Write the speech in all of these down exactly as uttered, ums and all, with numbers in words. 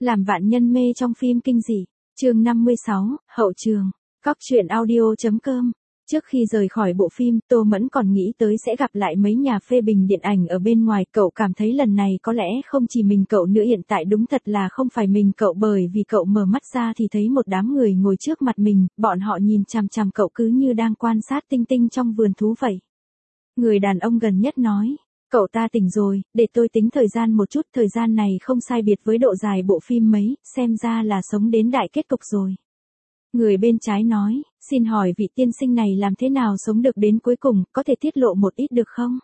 Làm vạn nhân mê trong phim kinh dị. Chương năm mươi sáu, hậu trường. Cóc truyện audio chấm com. Trước khi rời khỏi bộ phim, Tô Mẫn còn nghĩ tới sẽ gặp lại mấy nhà phê bình điện ảnh ở bên ngoài. Cậu cảm thấy lần này có lẽ không chỉ mình cậu nữa, hiện tại đúng thật là không phải mình cậu, bởi vì cậu mở mắt ra thì thấy một đám người ngồi trước mặt mình, bọn họ nhìn chằm chằm cậu cứ như đang quan sát tinh tinh trong vườn thú vậy. Người đàn ông gần nhất nói, cậu ta tỉnh rồi, để tôi tính thời gian một chút, thời gian này không sai biệt với độ dài bộ phim mấy, xem ra là sống đến đại kết cục rồi. Người bên trái nói, xin hỏi vị tiên sinh này làm thế nào sống được đến cuối cùng, có thể tiết lộ một ít được không?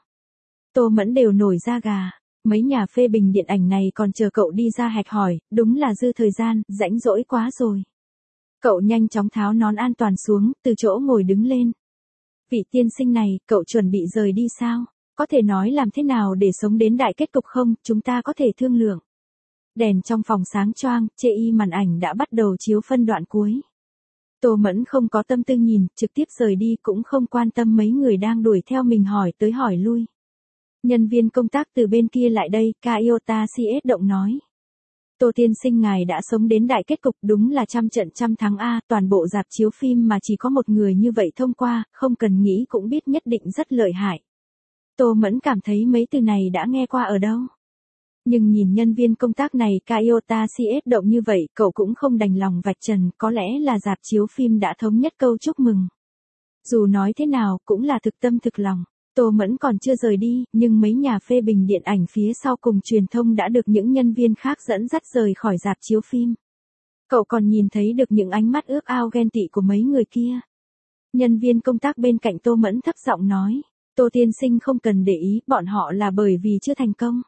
Tô Mẫn đều nổi da gà, mấy nhà phê bình điện ảnh này còn chờ cậu đi ra hạch hỏi, đúng là dư thời gian, rãnh rỗi quá rồi. Cậu nhanh chóng tháo nón an toàn xuống, từ chỗ ngồi đứng lên. Vị tiên sinh này, cậu chuẩn bị rời đi sao? Có thể nói làm thế nào để sống đến đại kết cục không, chúng ta có thể thương lượng. Đèn trong phòng sáng choang, chê y màn ảnh đã bắt đầu chiếu phân đoạn cuối. Tô Mẫn không có tâm tư nhìn, trực tiếp rời đi, cũng không quan tâm mấy người đang đuổi theo mình hỏi tới hỏi lui. Nhân viên công tác từ bên kia lại đây, Kaiota xê ét động nói. Tô tiên sinh ngài đã sống đến đại kết cục, đúng là trăm trận trăm thắng a, toàn bộ rạp chiếu phim mà chỉ có một người như vậy thông qua, không cần nghĩ cũng biết nhất định rất lợi hại. Tô Mẫn cảm thấy mấy từ này đã nghe qua ở đâu. Nhưng nhìn nhân viên công tác này Kaiota xê ét động như vậy, cậu cũng không đành lòng vạch trần, có lẽ là rạp chiếu phim đã thống nhất câu chúc mừng. Dù nói thế nào, cũng là thực tâm thực lòng. Tô Mẫn còn chưa rời đi, nhưng mấy nhà phê bình điện ảnh phía sau cùng truyền thông đã được những nhân viên khác dẫn dắt rời khỏi rạp chiếu phim. Cậu còn nhìn thấy được những ánh mắt ước ao ghen tị của mấy người kia. Nhân viên công tác bên cạnh Tô Mẫn thấp giọng nói, Tô tiên sinh không cần để ý, bọn họ là bởi vì chưa thành công.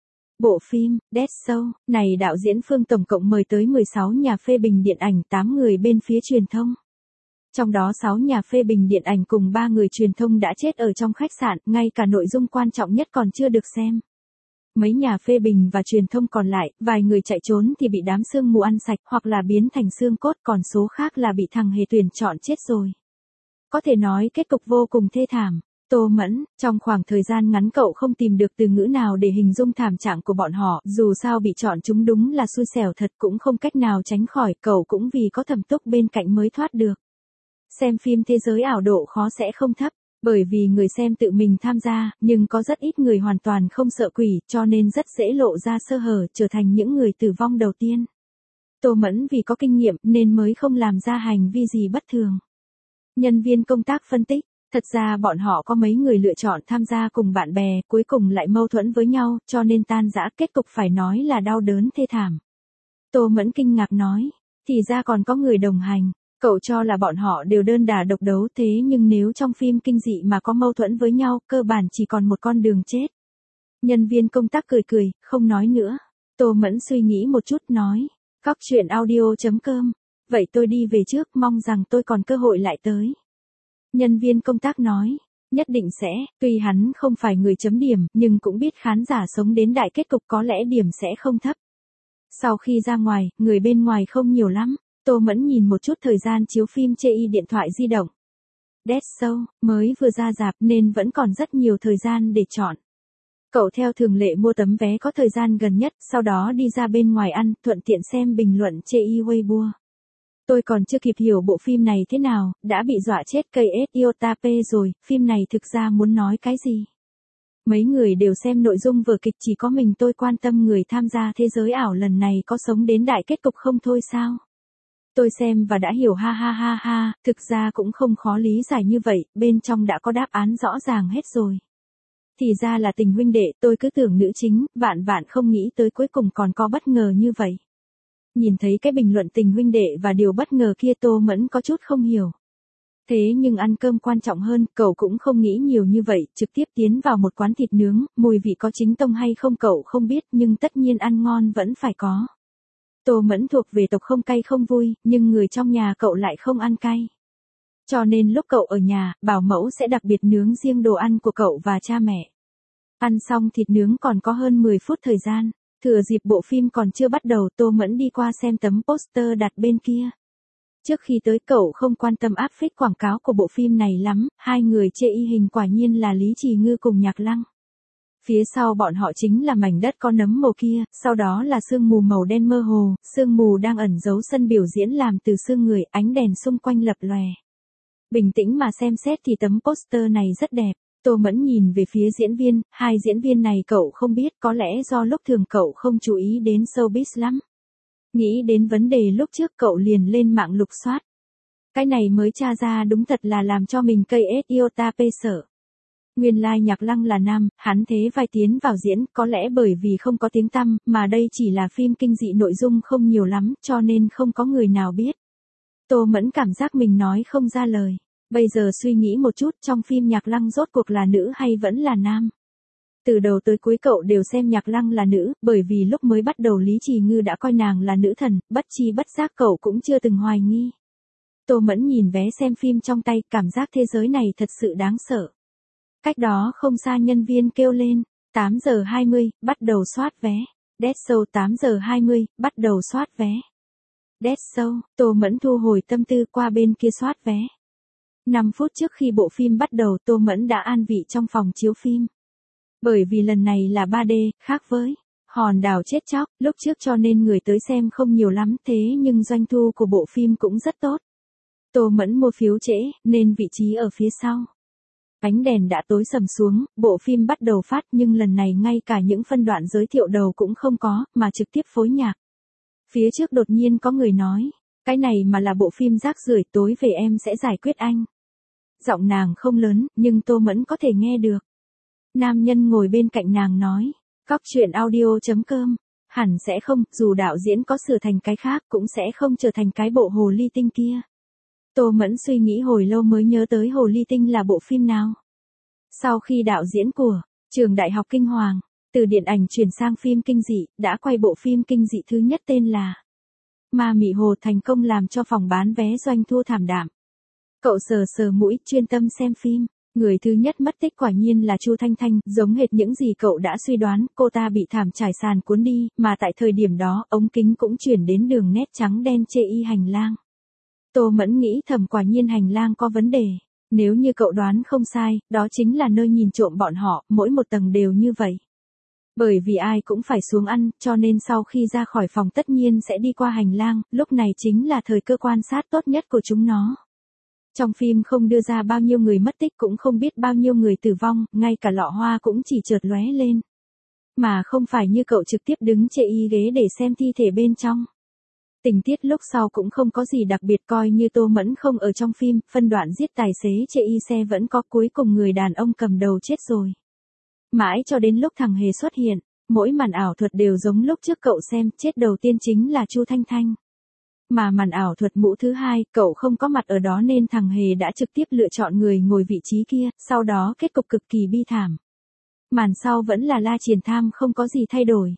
Bộ phim Dead Show này đạo diễn Phương tổng cộng mời tới mười sáu nhà phê bình điện ảnh, tám người bên phía truyền thông. Trong đó sáu nhà phê bình điện ảnh cùng ba người truyền thông đã chết ở trong khách sạn, ngay cả nội dung quan trọng nhất còn chưa được xem. Mấy nhà phê bình và truyền thông còn lại, vài người chạy trốn thì bị đám sương mù ăn sạch hoặc là biến thành xương cốt, còn số khác là bị thằng hề tuyển chọn chết rồi. Có thể nói kết cục vô cùng thê thảm. Tô Mẫn, trong khoảng thời gian ngắn cậu không tìm được từ ngữ nào để hình dung thảm trạng của bọn họ, dù sao bị chọn chúng đúng là xui xẻo thật, cũng không cách nào tránh khỏi, cậu cũng vì có thẩm túc bên cạnh mới thoát được. Xem phim thế giới ảo độ khó sẽ không thấp, bởi vì người xem tự mình tham gia, nhưng có rất ít người hoàn toàn không sợ quỷ, cho nên rất dễ lộ ra sơ hở, trở thành những người tử vong đầu tiên. Tô Mẫn vì có kinh nghiệm nên mới không làm ra hành vi gì bất thường. Nhân viên công tác phân tích. Thật ra bọn họ có mấy người lựa chọn tham gia cùng bạn bè, cuối cùng lại mâu thuẫn với nhau, cho nên tan rã, kết cục phải nói là đau đớn thê thảm. Tô Mẫn kinh ngạc nói, thì ra còn có người đồng hành, cậu cho là bọn họ đều đơn đả độc đấu, thế nhưng nếu trong phim kinh dị mà có mâu thuẫn với nhau, cơ bản chỉ còn một con đường chết. Nhân viên công tác cười cười, không nói nữa. Tô Mẫn suy nghĩ một chút nói, cóc truyện audio chấm com, vậy tôi đi về trước, mong rằng tôi còn cơ hội lại tới. Nhân viên công tác nói, nhất định sẽ, tuy hắn không phải người chấm điểm, nhưng cũng biết khán giả sống đến đại kết cục có lẽ điểm sẽ không thấp. Sau khi ra ngoài, người bên ngoài không nhiều lắm, Tô Mẫn nhìn một chút thời gian chiếu phim chê y điện thoại di động. Dead Show, mới vừa ra rạp nên vẫn còn rất nhiều thời gian để chọn. Cậu theo thường lệ mua tấm vé có thời gian gần nhất, sau đó đi ra bên ngoài ăn, thuận tiện xem bình luận chê y Weibo. Tôi còn chưa kịp hiểu bộ phim này thế nào, đã bị dọa chết cây ét Iota P rồi, phim này thực ra muốn nói cái gì? Mấy người đều xem nội dung vở kịch, chỉ có mình tôi quan tâm người tham gia thế giới ảo lần này có sống đến đại kết cục không thôi sao? Tôi xem và đã hiểu ha ha ha ha, thực ra cũng không khó lý giải như vậy, bên trong đã có đáp án rõ ràng hết rồi. Thì ra là tình huynh đệ, tôi cứ tưởng nữ chính, vạn vạn không nghĩ tới cuối cùng còn có bất ngờ như vậy. Nhìn thấy cái bình luận tình huynh đệ và điều bất ngờ kia, Tô Mẫn có chút không hiểu. Thế nhưng ăn cơm quan trọng hơn, cậu cũng không nghĩ nhiều như vậy, trực tiếp tiến vào một quán thịt nướng, mùi vị có chính tông hay không cậu không biết, nhưng tất nhiên ăn ngon vẫn phải có. Tô Mẫn thuộc về tộc không cay không vui, nhưng người trong nhà cậu lại không ăn cay. Cho nên lúc cậu ở nhà, bảo mẫu sẽ đặc biệt nướng riêng đồ ăn của cậu và cha mẹ. Ăn xong thịt nướng còn có hơn mười phút thời gian. Thừa dịp bộ phim còn chưa bắt đầu, Tô Mẫn đi qua xem tấm poster đặt bên kia. Trước khi tới cậu không quan tâm áp phích quảng cáo của bộ phim này lắm, hai người chê y hình quả nhiên là Lý Trì Ngư cùng Nhạc Lăng. Phía sau bọn họ chính là mảnh đất có nấm mồ kia, sau đó là sương mù màu đen mơ hồ, sương mù đang ẩn giấu sân biểu diễn làm từ xương người, ánh đèn xung quanh lập lòe. Bình tĩnh mà xem xét thì tấm poster này rất đẹp. Tô Mẫn nhìn về phía diễn viên, hai diễn viên này cậu không biết, có lẽ do lúc thường cậu không chú ý đến showbiz lắm. Nghĩ đến vấn đề lúc trước cậu liền lên mạng lục soát. Cái này mới tra ra đúng thật là làm cho mình cây ết iota pê sợ. Nguyên lai Nhạc Lăng là nam, hắn thế vai tiến vào diễn, có lẽ bởi vì không có tiếng tăm, mà đây chỉ là phim kinh dị nội dung không nhiều lắm, cho nên không có người nào biết. Tô Mẫn cảm giác mình nói không ra lời. Bây giờ suy nghĩ một chút, trong phim Nhạc Lăng rốt cuộc là nữ hay vẫn là nam? Từ đầu tới cuối cậu đều xem Nhạc Lăng là nữ, bởi vì lúc mới bắt đầu Lý Trì Ngư đã coi nàng là nữ thần, bất chi bất giác cậu cũng chưa từng hoài nghi. Tô Mẫn nhìn vé xem phim trong tay, cảm giác thế giới này thật sự đáng sợ. Cách đó không xa nhân viên kêu lên, tám giờ hai mươi, bắt đầu soát vé. Dead Show tám giờ hai mươi, bắt đầu soát vé. Dead Show, Tô Mẫn thu hồi tâm tư qua bên kia soát vé. năm phút trước khi bộ phim bắt đầu Tô Mẫn đã an vị trong phòng chiếu phim. Bởi vì lần này là ba D, khác với Hòn đảo chết chóc, lúc trước cho nên người tới xem không nhiều lắm thế nhưng doanh thu của bộ phim cũng rất tốt. Tô Mẫn mua phiếu trễ, nên vị trí ở phía sau. Ánh đèn đã tối sầm xuống, bộ phim bắt đầu phát nhưng lần này ngay cả những phân đoạn giới thiệu đầu cũng không có, mà trực tiếp phối nhạc. Phía trước đột nhiên có người nói, cái này mà là bộ phim rác rưởi, tối về em sẽ giải quyết anh. Giọng nàng không lớn, nhưng Tô Mẫn có thể nghe được. Nam nhân ngồi bên cạnh nàng nói, cóc truyện audio chấm com, hẳn sẽ không, dù đạo diễn có sửa thành cái khác cũng sẽ không trở thành cái bộ hồ ly tinh kia. Tô Mẫn suy nghĩ hồi lâu mới nhớ tới Hồ Ly Tinh là bộ phim nào. Sau khi đạo diễn của Trường Đại học Kinh Hoàng, từ điện ảnh chuyển sang phim kinh dị, đã quay bộ phim kinh dị thứ nhất tên là Ma Mị Hồ thành công làm cho phòng bán vé doanh thu thảm đạm. Cậu sờ sờ mũi, chuyên tâm xem phim. Người thứ nhất mất tích quả nhiên là Chu Thanh Thanh, giống hệt những gì cậu đã suy đoán, cô ta bị thảm trải sàn cuốn đi, mà tại thời điểm đó, ống kính cũng chuyển đến đường nét trắng đen chê y hành lang. Tô Mẫn nghĩ thầm quả nhiên hành lang có vấn đề. Nếu như cậu đoán không sai, đó chính là nơi nhìn trộm bọn họ, mỗi một tầng đều như vậy. Bởi vì ai cũng phải xuống ăn, cho nên sau khi ra khỏi phòng tất nhiên sẽ đi qua hành lang, lúc này chính là thời cơ quan sát tốt nhất của chúng nó. Trong phim không đưa ra bao nhiêu người mất tích cũng không biết bao nhiêu người tử vong, ngay cả lọ hoa cũng chỉ chợt lóe lên. Mà không phải như cậu trực tiếp đứng chê y ghế để xem thi thể bên trong. Tình tiết lúc sau cũng không có gì đặc biệt, coi như Tô Mẫn không ở trong phim, phân đoạn giết tài xế chê y xe vẫn có, cuối cùng người đàn ông cầm đầu chết rồi. Mãi cho đến lúc thằng Hề xuất hiện, mỗi màn ảo thuật đều giống lúc trước cậu xem, chết đầu tiên chính là Chu Thanh Thanh. Mà màn ảo thuật mũ thứ hai, cậu không có mặt ở đó nên thằng Hề đã trực tiếp lựa chọn người ngồi vị trí kia, sau đó kết cục cực kỳ bi thảm. Màn sau vẫn là La Triển Tham, không có gì thay đổi.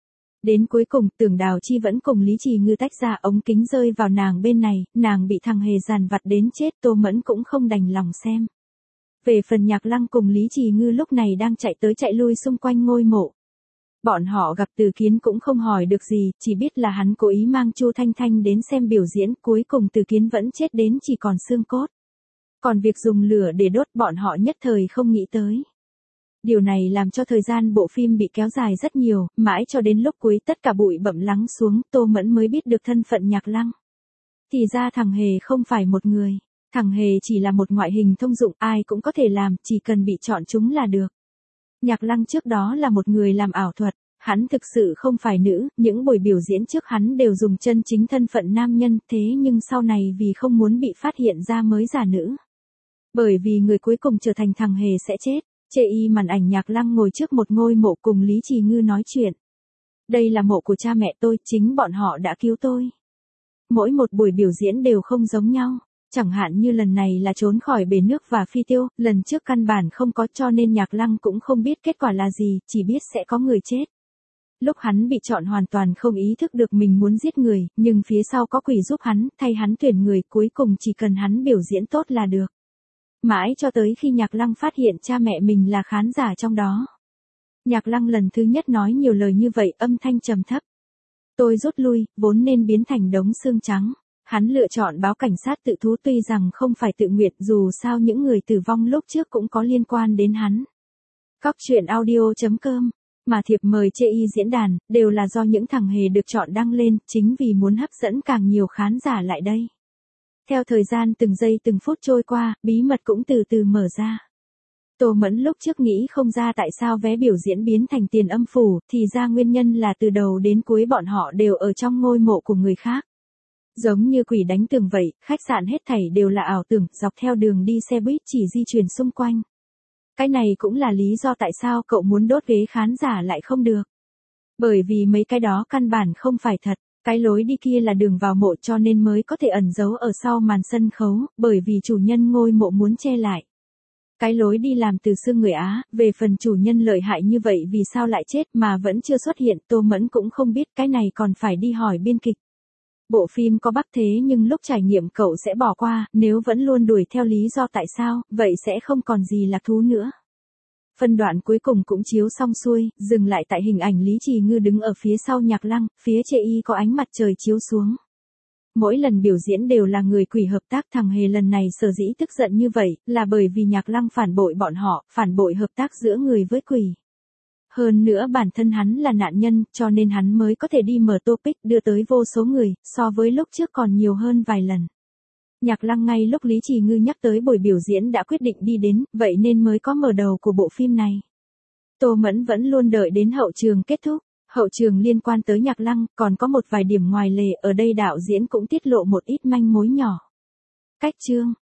Đến cuối cùng, Tưởng Đào Chi vẫn cùng Lý Trì Ngư tách ra, ống kính rơi vào nàng bên này, nàng bị thằng Hề giàn vặt đến chết, Tô Mẫn cũng không đành lòng xem. Về phần Nhạc Lăng cùng Lý Trì Ngư lúc này đang chạy tới chạy lui xung quanh ngôi mộ. Bọn họ gặp Từ Kiến cũng không hỏi được gì, chỉ biết là hắn cố ý mang Chu Thanh Thanh đến xem biểu diễn, cuối cùng Từ Kiến vẫn chết đến chỉ còn xương cốt. Còn việc dùng lửa để đốt bọn họ nhất thời không nghĩ tới. Điều này làm cho thời gian bộ phim bị kéo dài rất nhiều, mãi cho đến lúc cuối tất cả bụi bặm lắng xuống, Tô Mẫn mới biết được thân phận Nhạc Lăng. Thì ra thằng Hề không phải một người, thằng Hề chỉ là một ngoại hình thông dụng, ai cũng có thể làm, chỉ cần bị chọn chúng là được. Nhạc Lăng trước đó là một người làm ảo thuật, hắn thực sự không phải nữ, những buổi biểu diễn trước hắn đều dùng chân chính thân phận nam nhân, thế nhưng sau này vì không muốn bị phát hiện ra mới giả nữ. Bởi vì người cuối cùng trở thành thằng Hề sẽ chết. Chê y màn ảnh Nhạc Lăng ngồi trước một ngôi mộ cùng Lý Trì Ngư nói chuyện. Đây là mộ của cha mẹ tôi, chính bọn họ đã cứu tôi. Mỗi một buổi biểu diễn đều không giống nhau, chẳng hạn như lần này là trốn khỏi bể nước và phi tiêu, lần trước căn bản không có, cho nên Nhạc Lăng cũng không biết kết quả là gì, chỉ biết sẽ có người chết. Lúc hắn bị chọn hoàn toàn không ý thức được mình muốn giết người, nhưng phía sau có quỷ giúp hắn, thay hắn tuyển người, cuối cùng chỉ cần hắn biểu diễn tốt là được. Mãi cho tới khi Nhạc Lăng phát hiện cha mẹ mình là khán giả trong đó. Nhạc Lăng lần thứ nhất nói nhiều lời như vậy, âm thanh trầm thấp. Tôi rút lui, vốn nên biến thành đống xương trắng. Hắn lựa chọn báo cảnh sát tự thú, tuy rằng không phải tự nguyện, dù sao những người tử vong lúc trước cũng có liên quan đến hắn. Cóc truyện audio chấm com. Mà thiệp mời chê y diễn đàn, đều là do những thằng hề được chọn đăng lên, chính vì muốn hấp dẫn càng nhiều khán giả lại đây. Theo thời gian từng giây từng phút trôi qua, bí mật cũng từ từ mở ra. Tô Mẫn lúc trước nghĩ không ra tại sao vé biểu diễn biến thành Tiền Âm Phủ, thì ra nguyên nhân là từ đầu đến cuối bọn họ đều ở trong ngôi mộ của người khác. Giống như quỷ đánh tường vậy, khách sạn hết thảy đều là ảo tưởng, dọc theo đường đi xe buýt chỉ di chuyển xung quanh. Cái này cũng là lý do tại sao cậu muốn đốt ghế khán giả lại không được. Bởi vì mấy cái đó căn bản không phải thật, cái lối đi kia là đường vào mộ cho nên mới có thể ẩn giấu ở sau màn sân khấu, bởi vì chủ nhân ngôi mộ muốn che lại. Cái lối đi làm từ xương người Á, về phần chủ nhân lợi hại như vậy vì sao lại chết mà vẫn chưa xuất hiện, Tô Mẫn cũng không biết, cái này còn phải đi hỏi biên kịch. Bộ phim có bắp thế nhưng lúc trải nghiệm cậu sẽ bỏ qua, nếu vẫn luôn đuổi theo lý do tại sao, vậy sẽ không còn gì lạc thú nữa. Phân đoạn cuối cùng cũng chiếu xong xuôi, dừng lại tại hình ảnh Lý Trì Ngư đứng ở phía sau Nhạc Lăng, phía chê y có ánh mặt trời chiếu xuống. Mỗi lần biểu diễn đều là người quỷ hợp tác, thằng hề lần này sở dĩ tức giận như vậy, là bởi vì Nhạc Lăng phản bội bọn họ, phản bội hợp tác giữa người với quỷ. Hơn nữa bản thân hắn là nạn nhân, cho nên hắn mới có thể đi mở topic đưa tới vô số người, so với lúc trước còn nhiều hơn vài lần. Nhạc Lăng ngay lúc Lý Trì Ngư nhắc tới buổi biểu diễn đã quyết định đi đến, vậy nên mới có mở đầu của bộ phim này. Tô Mẫn vẫn luôn đợi đến hậu trường kết thúc. Hậu trường liên quan tới Nhạc Lăng, còn có một vài điểm ngoài lề, ở đây đạo diễn cũng tiết lộ một ít manh mối nhỏ. Cách chương,